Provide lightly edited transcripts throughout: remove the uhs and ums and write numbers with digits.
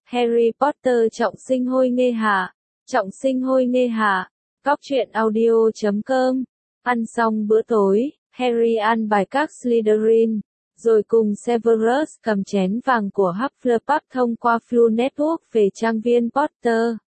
Harry Potter trọng sinh hôi nghê hạ. Trọng sinh hôi nghê hạ. Góc truyện audio.com. Ăn xong bữa tối, Harry ăn bài các Slytherin, rồi cùng Severus cầm chén vàng của Hufflepuff thông qua Floo Network về trang viên Potter.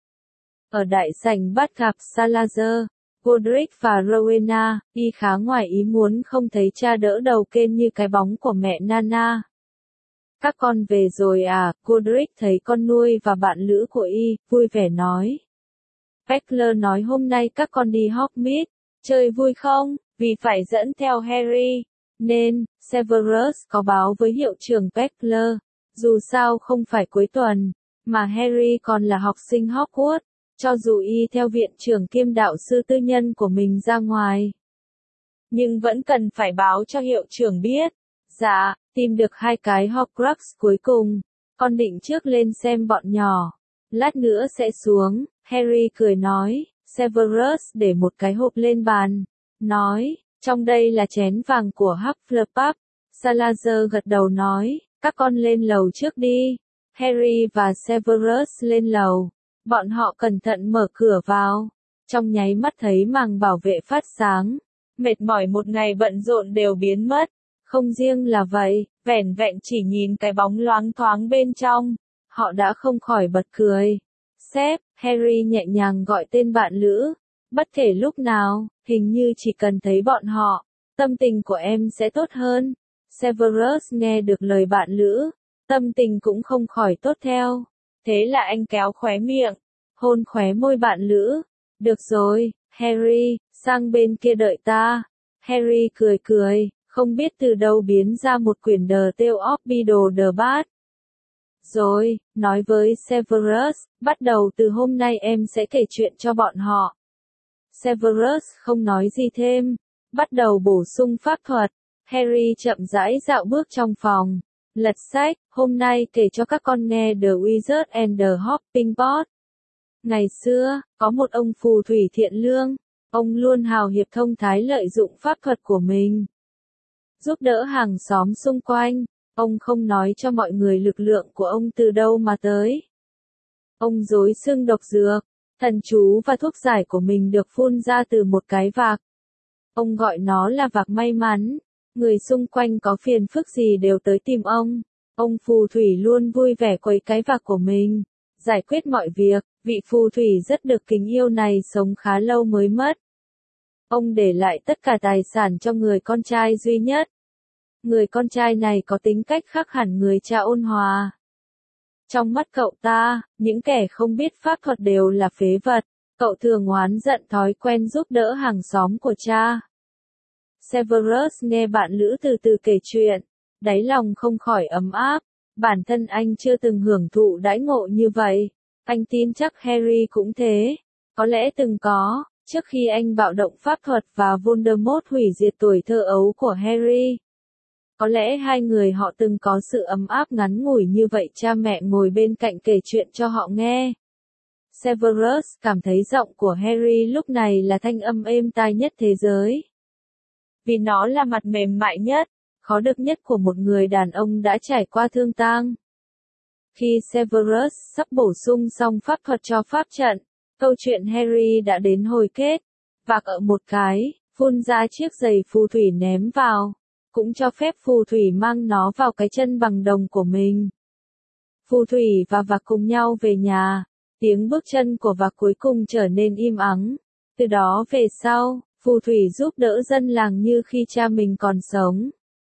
Ở đại sảnh bắt gặp Salazar, Godric và Rowena, y khá ngoài ý muốn không thấy cha đỡ đầu kên như cái bóng của mẹ Nana. Các con về rồi à, Godric thấy con nuôi và bạn lữ của y, vui vẻ nói. Peckler nói hôm nay các con đi Hogsmeade, chơi vui không, vì phải dẫn theo Harry, nên, Severus có báo với hiệu trưởng Peckler, dù sao không phải cuối tuần, mà Harry còn là học sinh Hogwarts, cho dù y theo viện trưởng kiêm đạo sư tư nhân của mình ra ngoài. Nhưng vẫn cần phải báo cho hiệu trưởng biết. Dạ, tìm được 2 cái Horcrux cuối cùng, con định trước lên xem bọn nhỏ, lát nữa sẽ xuống, Harry cười nói, Severus để một cái hộp lên bàn, nói, trong đây là chén vàng của Hufflepuff, Salazar gật đầu nói, các con lên lầu trước đi, Harry và Severus lên lầu, bọn họ cẩn thận mở cửa vào, trong nháy mắt thấy màng bảo vệ phát sáng, mệt mỏi một ngày bận rộn đều biến mất. Không riêng là vậy, vẻn vẹn chỉ nhìn cái bóng loáng thoáng bên trong, họ đã không khỏi bật cười. Sếp, Harry nhẹ nhàng gọi tên bạn lữ, bất kể lúc nào, hình như chỉ cần thấy bọn họ, tâm tình của em sẽ tốt hơn. Severus nghe được lời bạn lữ, tâm tình cũng không khỏi tốt theo. Thế là anh kéo khóe miệng, hôn khóe môi bạn lữ. Được rồi, Harry, sang bên kia đợi ta. Harry cười cười. Không biết từ đâu biến ra một quyển The Tale of Beedle the Bard. Rồi, nói với Severus, bắt đầu từ hôm nay em sẽ kể chuyện cho bọn họ. Severus không nói gì thêm, bắt đầu bổ sung pháp thuật. Harry chậm rãi dạo bước trong phòng, lật sách, hôm nay kể cho các con nghe The Wizard and the Hopping Pot. Ngày xưa, có một ông phù thủy thiện lương, ông luôn hào hiệp thông thái lợi dụng pháp thuật của mình. Giúp đỡ hàng xóm xung quanh, ông không nói cho mọi người lực lượng của ông từ đâu mà tới. Ông dối xưng độc dược, thần chú và thuốc giải của mình được phun ra từ một cái vạc. Ông gọi nó là vạc may mắn, người xung quanh có phiền phức gì đều tới tìm ông. Ông phù thủy luôn vui vẻ quấy cái vạc của mình, giải quyết mọi việc, vị phù thủy rất được kính yêu này sống khá lâu mới mất. Ông để lại tất cả tài sản cho người con trai duy nhất. Người con trai này có tính cách khác hẳn người cha ôn hòa. Trong mắt cậu ta, những kẻ không biết pháp thuật đều là phế vật. Cậu thường oán giận thói quen giúp đỡ hàng xóm của cha. Severus nghe bạn lữ từ từ kể chuyện, đáy lòng không khỏi ấm áp. Bản thân anh chưa từng hưởng thụ đãi ngộ như vậy. Anh tin chắc Harry cũng thế. Có lẽ từng có. Trước khi anh bạo động pháp thuật và Voldemort hủy diệt tuổi thơ ấu của Harry. Có lẽ hai người họ từng có sự ấm áp ngắn ngủi như vậy cha mẹ ngồi bên cạnh kể chuyện cho họ nghe. Severus cảm thấy giọng của Harry lúc này là thanh âm êm tai nhất thế giới. Vì nó là mặt mềm mại nhất, khó được nhất của một người đàn ông đã trải qua thương tang. Khi Severus sắp bổ sung xong pháp thuật cho pháp trận, câu chuyện Harry đã đến hồi kết, vạc ở một cái, phun ra chiếc giày phù thủy ném vào, cũng cho phép phù thủy mang nó vào cái chân bằng đồng của mình. Phù thủy và vạc cùng nhau về nhà, tiếng bước chân của vạc cuối cùng trở nên im ắng. Từ đó về sau, phù thủy giúp đỡ dân làng như khi cha mình còn sống.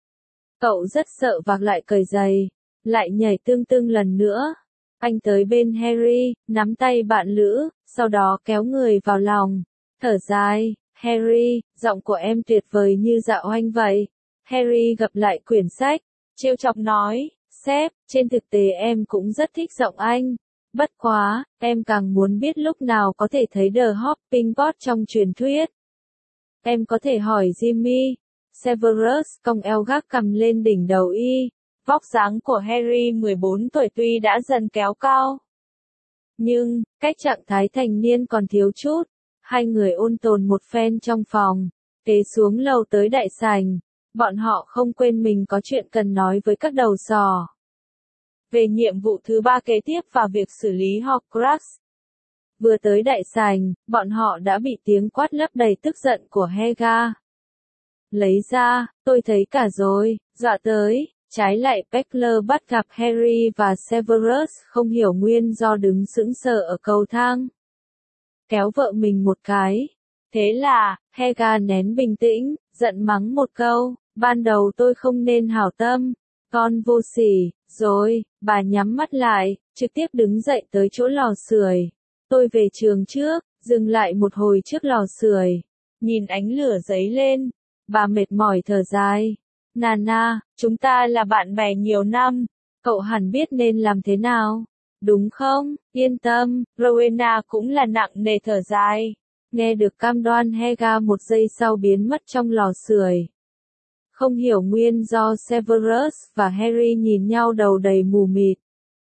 Cậu rất sợ vạc lại cởi giày, lại nhảy tương tương lần nữa. Anh tới bên Harry, nắm tay bạn lữ, sau đó kéo người vào lòng, thở dài, Harry, giọng của em tuyệt vời như dạo oanh vậy. Harry gập lại quyển sách, trêu chọc nói, sếp, trên thực tế em cũng rất thích giọng anh. Bất quá, em càng muốn biết lúc nào có thể thấy The Hopping Pot trong truyền thuyết. Em có thể hỏi Jimmy. Severus cong eo gác cằm lên đỉnh đầu y. Vóc dáng của Harry 14 tuổi tuy đã dần kéo cao. Nhưng, cách trạng thái thành niên còn thiếu chút. Hai người ôn tồn một phen trong phòng, kế xuống lầu tới đại sảnh. Bọn họ không quên mình có chuyện cần nói với các đầu sò. về nhiệm vụ thứ 3 kế tiếp và việc xử lý Horcrux. Vừa tới đại sảnh, bọn họ đã bị tiếng quát lấp đầy tức giận của Helga. Lấy ra, tôi thấy cả rồi, dọa tới. Trái lại Peckler bắt gặp Harry và Severus không hiểu nguyên do đứng sững sờ ở cầu thang. Kéo vợ mình một cái. Thế là, Helga nén bình tĩnh, giận mắng một câu, ban đầu tôi không nên hảo tâm, con vô sỉ, rồi, bà nhắm mắt lại, trực tiếp đứng dậy tới chỗ lò sưởi. Tôi về trường trước, dừng lại một hồi trước lò sưởi, nhìn ánh lửa dấy lên, bà mệt mỏi thở dài. Nana, chúng ta là bạn bè nhiều năm, cậu hẳn biết nên làm thế nào, đúng không? Yên tâm, Rowena cũng là nặng nề thở dài. Nghe được cam đoan Helga một giây sau biến mất trong lò sưởi. Không hiểu nguyên do Severus và Harry nhìn nhau đầu đầy mù mịt.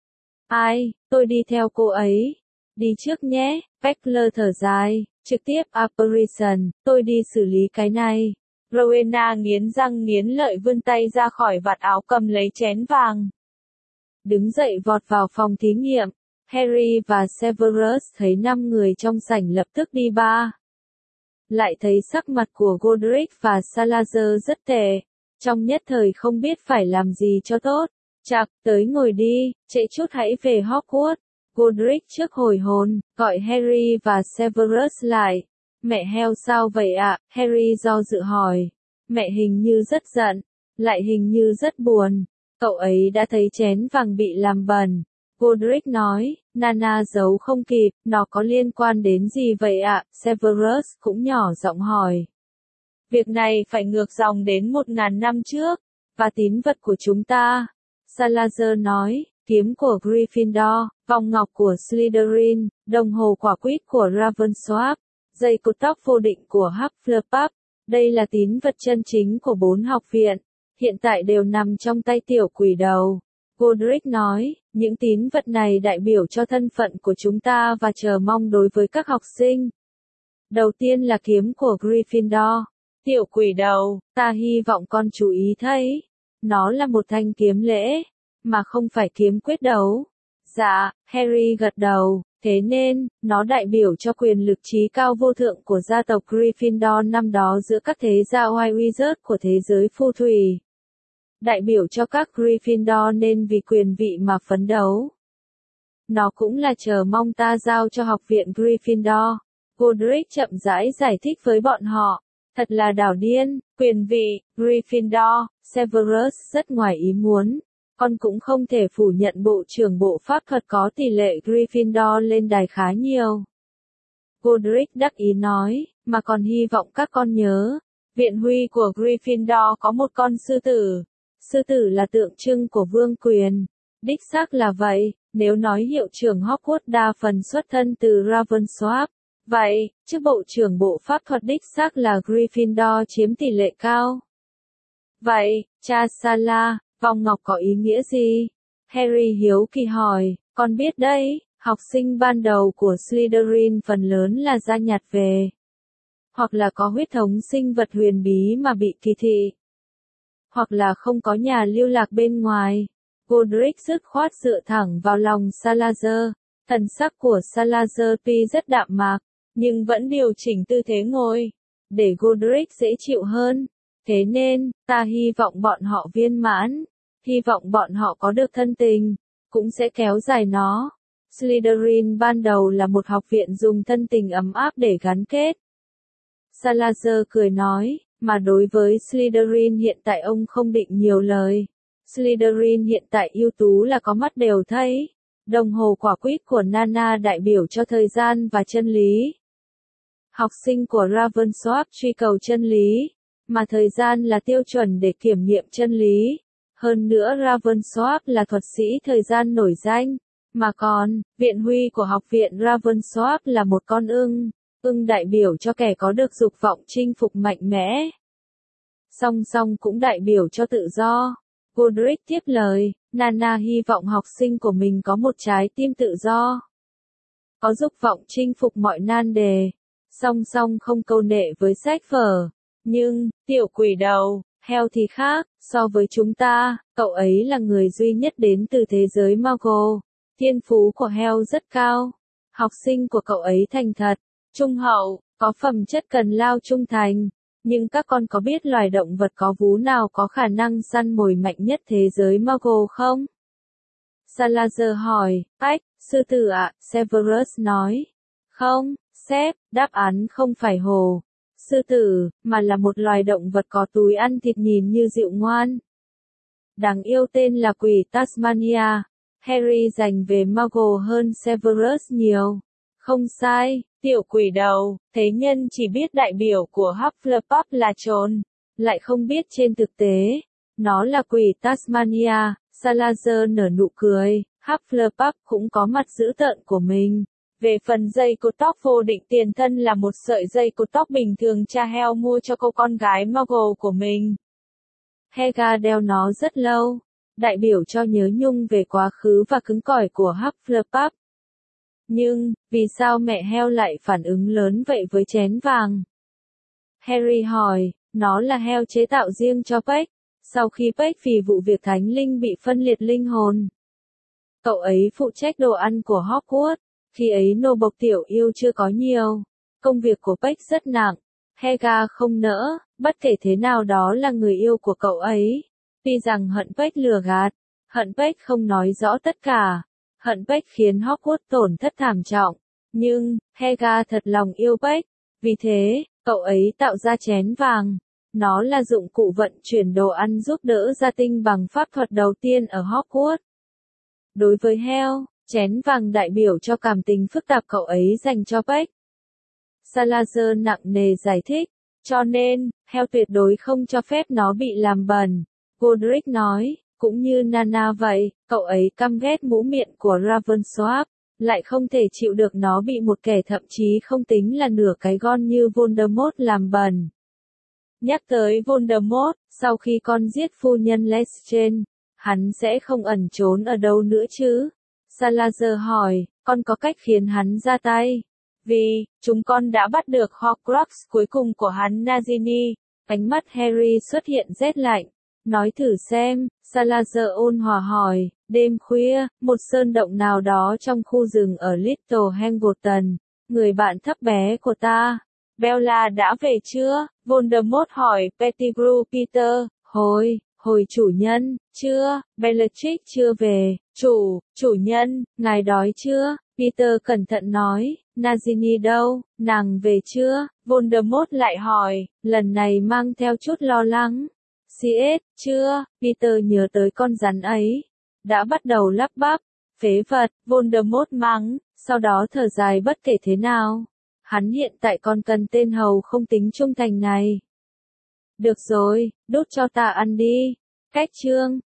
Ai, tôi đi theo cô ấy. Đi trước nhé, Peckler thở dài, trực tiếp apparition, tôi đi xử lý cái này. Rowena nghiến răng nghiến lợi vươn tay ra khỏi vạt áo cầm lấy chén vàng. Đứng dậy vọt vào phòng thí nghiệm. Harry và Severus thấy 5 người trong sảnh lập tức đi ba. Lại thấy sắc mặt của Godric và Salazar rất tệ. Trong nhất thời không biết phải làm gì cho tốt. Chạc, tới ngồi đi, trễ chút hãy về Hogwarts. Godric trước hồi hồn, gọi Harry và Severus lại. Mẹ heo sao vậy ạ? Harry do dự hỏi. Mẹ hình như rất giận, lại hình như rất buồn. Cậu ấy đã thấy chén vàng bị làm bẩn. Godric nói, Nana giấu không kịp, nó có liên quan đến gì vậy ạ? Severus cũng nhỏ giọng hỏi. Việc này phải ngược dòng đến 1000 năm trước, và tín vật của chúng ta. Salazar nói, kiếm của Gryffindor, vòng ngọc của Slytherin, đồng hồ quả quýt của Ravenclaw, dây cột tóc vô định của Hufflepuff. Đây là tín vật chân chính của 4 học viện, hiện tại đều nằm trong tay tiểu quỷ đầu. Godric nói, những tín vật này đại biểu cho thân phận của chúng ta và chờ mong đối với các học sinh. Đầu tiên là kiếm của Gryffindor. Tiểu quỷ đầu, ta hy vọng con chú ý thấy. Nó là một thanh kiếm lễ, mà không phải kiếm quyết đấu. Dạ, Harry gật đầu, thế nên, nó đại biểu cho quyền lực trí cao vô thượng của gia tộc Gryffindor năm đó giữa các thế gia White Wizard của thế giới phù thủy. Đại biểu cho các Gryffindor nên vì quyền vị mà phấn đấu. Nó cũng là chờ mong ta giao cho học viện Gryffindor. Godric chậm rãi giải thích với bọn họ. Thật là đảo điên, quyền vị, Gryffindor, Severus rất ngoài ý muốn. Con cũng không thể phủ nhận bộ trưởng bộ pháp thuật có tỷ lệ Gryffindor lên đài khá nhiều. Godric đắc ý nói, mà còn hy vọng các con nhớ. Viện huy của Gryffindor có một con sư tử. Sư tử là tượng trưng của vương quyền. Đích xác là vậy, nếu nói hiệu trưởng Hogwarts đa phần xuất thân từ Ravenclaw. Vậy, chức bộ trưởng bộ pháp thuật đích xác là Gryffindor chiếm tỷ lệ cao. Vậy, cha Sala, vòng ngọc có ý nghĩa gì? Harry hiếu kỳ hỏi, con biết đấy, học sinh ban đầu của Slytherin phần lớn là gia nhặt về. Hoặc là có huyết thống sinh vật huyền bí mà bị kỳ thị. Hoặc là không có nhà lưu lạc bên ngoài. Godric dứt khoát dựa thẳng vào lòng Salazar. Thần sắc của Salazar tuy rất đạm mạc, nhưng vẫn điều chỉnh tư thế ngồi, để Godric dễ chịu hơn. Thế nên, ta hy vọng bọn họ viên mãn, hy vọng bọn họ có được thân tình, cũng sẽ kéo dài nó. Slytherin ban đầu là một học viện dùng thân tình ấm áp để gắn kết. Salazar cười nói, mà đối với Slytherin hiện tại ông không định nhiều lời. Slytherin hiện tại ưu tú là có mắt đều thấy. Đồng hồ quả quýt của Nana đại biểu cho thời gian và chân lý. Học sinh của Ravenclaw truy cầu chân lý, mà thời gian là tiêu chuẩn để kiểm nghiệm chân lý. Hơn nữa Ravenclaw là thuật sĩ thời gian nổi danh, mà còn, viện huy của học viện Ravenclaw là một con ưng. Ưng đại biểu cho kẻ có được dục vọng chinh phục mạnh mẽ. Song song cũng đại biểu cho tự do. Godric tiếp lời, Nana hy vọng học sinh của mình có một trái tim tự do. Có dục vọng chinh phục mọi nan đề. Song song không câu nệ với sách vở. Nhưng, tiểu quỷ đầu, Hell thì khác, so với chúng ta, cậu ấy là người duy nhất đến từ thế giới Muggle. Thiên phú của Hell rất cao. Học sinh của cậu ấy thành thật, trung hậu, có phẩm chất cần lao trung thành. Nhưng các con có biết loài động vật có vú nào có khả năng săn mồi mạnh nhất thế giới Muggle không? Salazar hỏi, ách, sư tử ạ, Severus nói. Không, sếp, đáp án không phải hổ. Sư tử, mà là một loài động vật có túi ăn thịt nhìn như dịu ngoan. Đáng yêu tên là quỷ Tasmania. Harry dành về Muggle hơn Severus nhiều. Không sai, tiểu quỷ đầu, thế nhân chỉ biết đại biểu của Hufflepuff là trồn, lại không biết trên thực tế, nó là quỷ Tasmania. Salazar nở nụ cười, Hufflepuff cũng có mặt dữ tợn của mình. Về phần dây cột tóc vô định tiền thân là một sợi dây cột tóc bình thường cha Hell mua cho cô con gái Muggle của mình. Helga đeo nó rất lâu, đại biểu cho nhớ nhung về quá khứ và cứng cỏi của Hufflepuff. Nhưng, vì sao mẹ Hell lại phản ứng lớn vậy với chén vàng? Harry hỏi, nó là Hell chế tạo riêng cho Peck, sau khi Peck vì vụ việc thánh linh bị phân liệt linh hồn. Cậu ấy phụ trách đồ ăn của Hogwarts, khi ấy nô bộc tiểu yêu chưa có nhiều. Công việc của Peck rất nặng, Helga không nỡ, bất kể thế nào đó là người yêu của cậu ấy. Tuy rằng hận Peck lừa gạt, hận Peck không nói rõ tất cả, hận Peck khiến Hogwarts tổn thất thảm trọng, nhưng, Helga thật lòng yêu Peck, vì thế, cậu ấy tạo ra chén vàng. Nó là dụng cụ vận chuyển đồ ăn giúp đỡ gia tinh bằng pháp thuật đầu tiên ở Hogwarts. Đối với Hell, chén vàng đại biểu cho cảm tình phức tạp cậu ấy dành cho Peck. Salazar nặng nề giải thích, cho nên, Hell tuyệt đối không cho phép nó bị làm bẩn. Godric nói, cũng như Nana vậy, cậu ấy căm ghét mũ miệng của Ravensworth, lại không thể chịu được nó bị một kẻ thậm chí không tính là nửa cái gon như Voldemort làm bẩn. Nhắc tới Voldemort, sau khi con giết phu nhân Lestrange, hắn sẽ không ẩn trốn ở đâu nữa chứ? Salazar hỏi, con có cách khiến hắn ra tay? Vì, chúng con đã bắt được Horcrux cuối cùng của hắn Nagini. Ánh mắt Harry xuất hiện rét lạnh. Nói thử xem, Salazar ôn hòa hỏi, đêm khuya, một sơn động nào đó trong khu rừng ở Little Hangleton, người bạn thấp bé của ta. Bella đã về chưa? Voldemort hỏi Pettigrew Peter, hồi chủ nhân, chưa, Bellatrix chưa về, chủ nhân, ngài đói chưa? Peter cẩn thận nói, Nagini đâu, nàng về chưa? Voldemort lại hỏi, lần này mang theo chút lo lắng. CS, chưa, Peter nhớ tới con rắn ấy. Đã bắt đầu lắp bắp, phế vật, Voldemort mắng, sau đó thở dài bất kể thế nào. Hắn hiện tại còn cần tên hầu không tính trung thành này. Được rồi, đút cho ta ăn đi. Cách chương,